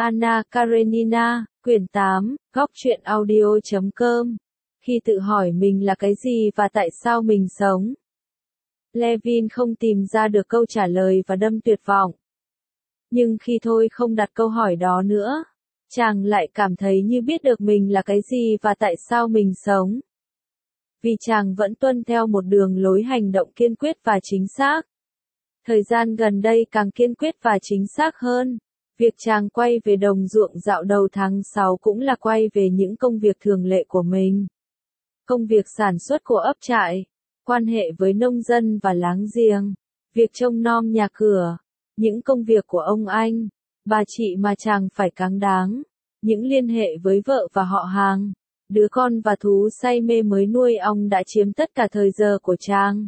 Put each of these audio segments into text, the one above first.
Anna Karenina, quyển 8, góc truyện audio.com. Khi tự hỏi mình là cái gì và tại sao mình sống, Levin không tìm ra được câu trả lời và đâm tuyệt vọng. Nhưng khi thôi không đặt câu hỏi đó nữa, chàng lại cảm thấy như biết được mình là cái gì và tại sao mình sống. Vì chàng vẫn tuân theo một đường lối hành động kiên quyết và chính xác. Thời gian gần đây càng kiên quyết và chính xác hơn. Việc chàng quay về đồng ruộng dạo đầu tháng 6 cũng là quay về những công việc thường lệ của mình. Công việc sản xuất của ấp trại, quan hệ với nông dân và láng giềng, việc trông nom nhà cửa, những công việc của ông anh, bà chị mà chàng phải cáng đáng, những liên hệ với vợ và họ hàng, đứa con và thú say mê mới nuôi ong đã chiếm tất cả thời giờ của chàng.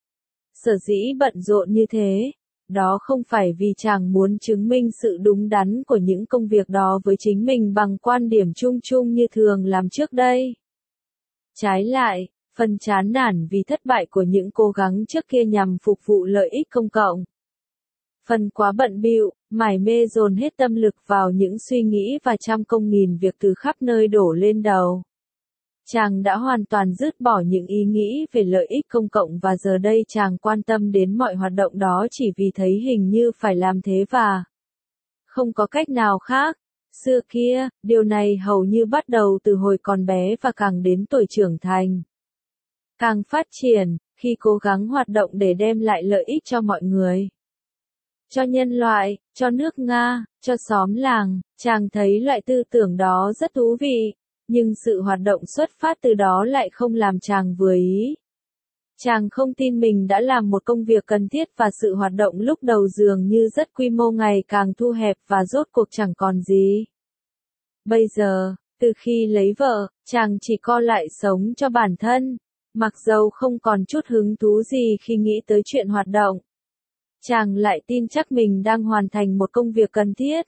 Sở dĩ bận rộn như thế, đó không phải vì chàng muốn chứng minh sự đúng đắn của những công việc đó với chính mình bằng quan điểm chung chung như thường làm trước đây. Trái lại, phần chán nản vì thất bại của những cố gắng trước kia nhằm phục vụ lợi ích công cộng. Phần quá bận bịu, mải mê dồn hết tâm lực vào những suy nghĩ và trăm công nghìn việc từ khắp nơi đổ lên đầu. Chàng đã hoàn toàn dứt bỏ những ý nghĩ về lợi ích công cộng và giờ đây chàng quan tâm đến mọi hoạt động đó chỉ vì thấy hình như phải làm thế và không có cách nào khác. Xưa kia, điều này hầu như bắt đầu từ hồi còn bé và càng đến tuổi trưởng thành. Càng phát triển, khi cố gắng hoạt động để đem lại lợi ích cho mọi người. Cho nhân loại, cho nước Nga, cho xóm làng, chàng thấy loại tư tưởng đó rất thú vị. Nhưng sự hoạt động xuất phát từ đó lại không làm chàng vừa ý. Chàng không tin mình đã làm một công việc cần thiết và sự hoạt động lúc đầu dường như rất quy mô ngày càng thu hẹp và rốt cuộc chẳng còn gì. Bây giờ, từ khi lấy vợ, chàng chỉ co lại sống cho bản thân, mặc dầu không còn chút hứng thú gì khi nghĩ tới chuyện hoạt động. Chàng lại tin chắc mình đang hoàn thành một công việc cần thiết,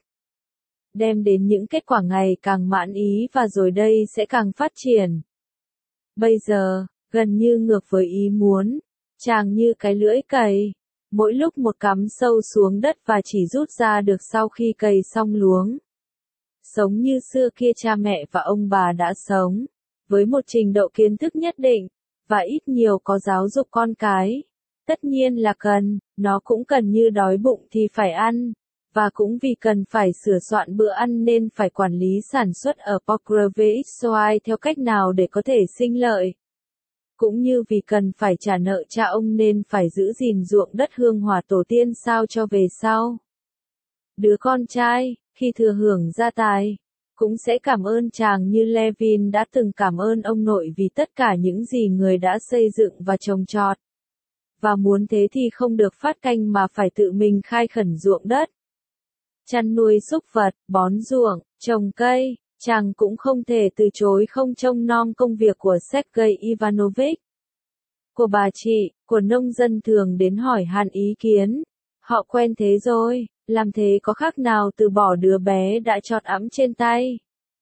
đem đến những kết quả ngày càng mãn ý và rồi đây sẽ càng phát triển. Bây giờ, gần như ngược với ý muốn, chàng như cái lưỡi cày, mỗi lúc một cắm sâu xuống đất và chỉ rút ra được sau khi cày xong luống. Sống như xưa kia cha mẹ và ông bà đã sống, với một trình độ kiến thức nhất định, và ít nhiều có giáo dục con cái. Tất nhiên là cần, nó cũng cần như đói bụng thì phải ăn. Và cũng vì cần phải sửa soạn bữa ăn nên phải quản lý sản xuất ở Pokrovskoye theo cách nào để có thể sinh lợi. Cũng như vì cần phải trả nợ cha ông nên phải giữ gìn ruộng đất hương hỏa tổ tiên sao cho về sau. Đứa con trai, khi thừa hưởng gia tài, cũng sẽ cảm ơn chàng như Levin đã từng cảm ơn ông nội vì tất cả những gì người đã xây dựng và trồng trọt. Và muốn thế thì không được phát canh mà phải tự mình khai khẩn ruộng đất. Chăn nuôi súc vật, bón ruộng, trồng cây, chàng cũng không thể từ chối không trông nom công việc của Sergei Ivanovich. Của bà chị, của nông dân thường đến hỏi han ý kiến. Họ quen thế rồi, làm thế có khác nào từ bỏ đứa bé đã chót ẵm trên tay.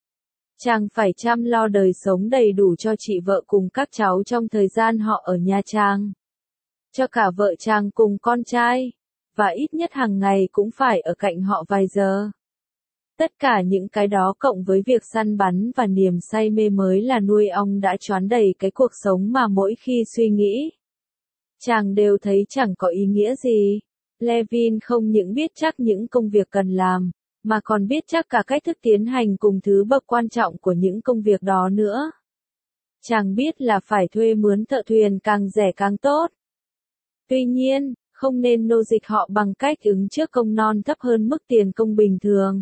Chàng phải chăm lo đời sống đầy đủ cho chị vợ cùng các cháu trong thời gian họ ở nhà chàng. Cho cả vợ chàng cùng con trai. Và ít nhất hàng ngày cũng phải ở cạnh họ vài giờ. Tất cả những cái đó cộng với việc săn bắn và niềm say mê mới là nuôi ong đã choán đầy cái cuộc sống mà mỗi khi suy nghĩ, chàng đều thấy chẳng có ý nghĩa gì. Levin không những biết chắc những công việc cần làm, mà còn biết chắc cả cách thức tiến hành cùng thứ bậc quan trọng của những công việc đó nữa. Chàng biết là phải thuê mướn thợ thuyền càng rẻ càng tốt. Tuy nhiên, không nên nô dịch họ bằng cách ứng trước công non thấp hơn mức tiền công bình thường.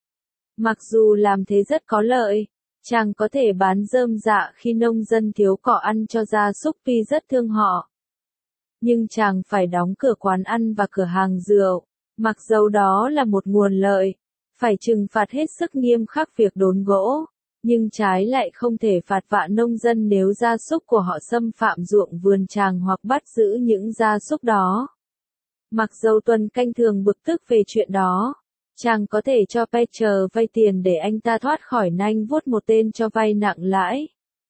Mặc dù làm thế rất có lợi, chàng có thể bán rơm rạ khi nông dân thiếu cỏ ăn cho gia súc vì rất thương họ. Nhưng chàng phải đóng cửa quán ăn và cửa hàng rượu, mặc dầu đó là một nguồn lợi, phải trừng phạt hết sức nghiêm khắc việc đốn gỗ, nhưng trái lại không thể phạt vạ nông dân nếu gia súc của họ xâm phạm ruộng vườn chàng hoặc bắt giữ những gia súc đó. Mặc dầu Tuần Canh thường bực tức về chuyện đó, chàng có thể cho Peter vay tiền để anh ta thoát khỏi nanh vuốt một tên cho vay nặng lãi.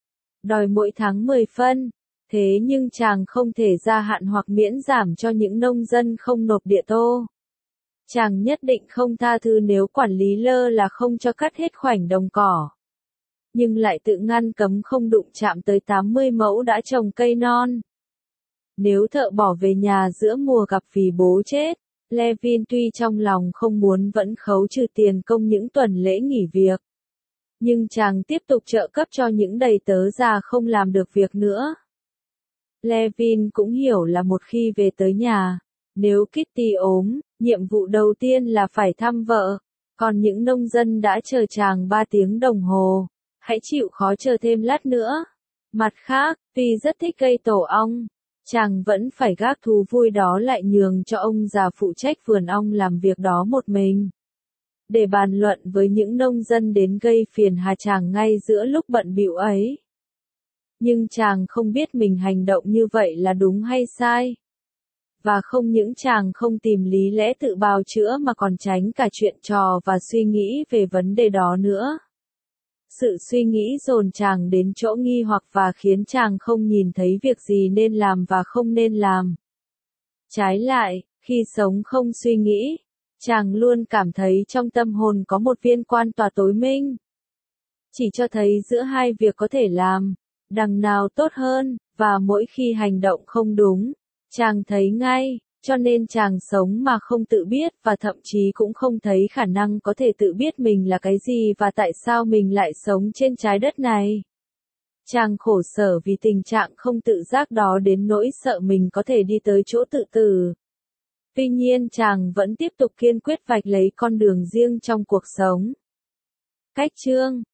Đòi mỗi tháng 10 phân, thế nhưng chàng không thể gia hạn hoặc miễn giảm cho những nông dân không nộp địa tô. Chàng nhất định không tha thứ nếu quản lý lơ là không cho cắt hết khoảnh đồng cỏ. Nhưng lại tự ngăn cấm không đụng chạm tới 80 mẫu đã trồng cây non. Nếu thợ bỏ về nhà giữa mùa gặp vì bố chết, Levin tuy trong lòng không muốn vẫn khấu trừ tiền công những tuần lễ nghỉ việc. Nhưng chàng tiếp tục trợ cấp cho những đầy tớ già không làm được việc nữa. Levin cũng hiểu là một khi về tới nhà, nếu Kitty ốm, nhiệm vụ đầu tiên là phải thăm vợ. Còn những nông dân đã chờ chàng 3 tiếng đồng hồ, hãy chịu khó chờ thêm lát nữa. Mặt khác, tuy rất thích cây tổ ong, chàng vẫn phải gác thú vui đó lại nhường cho ông già phụ trách vườn ong làm việc đó một mình. Để bàn luận với những nông dân đến gây phiền hà chàng ngay giữa lúc bận bịu ấy. Nhưng chàng không biết mình hành động như vậy là đúng hay sai. Và không những chàng không tìm lý lẽ tự bào chữa mà còn tránh cả chuyện trò và suy nghĩ về vấn đề đó nữa. Sự suy nghĩ dồn chàng đến chỗ nghi hoặc và khiến chàng không nhìn thấy việc gì nên làm và không nên làm. Trái lại, khi sống không suy nghĩ, chàng luôn cảm thấy trong tâm hồn có một viên quan tòa tối minh. Chỉ cho thấy giữa hai việc có thể làm, đằng nào tốt hơn, và mỗi khi hành động không đúng, chàng thấy ngay, cho nên chàng sống mà không tự biết và thậm chí cũng không thấy khả năng có thể tự biết mình là cái gì và tại sao mình lại sống trên trái đất này. Chàng khổ sở vì tình trạng không tự giác đó đến nỗi sợ mình có thể đi tới chỗ tự tử. Tuy nhiên chàng vẫn tiếp tục kiên quyết vạch lấy con đường riêng trong cuộc sống. Cách chương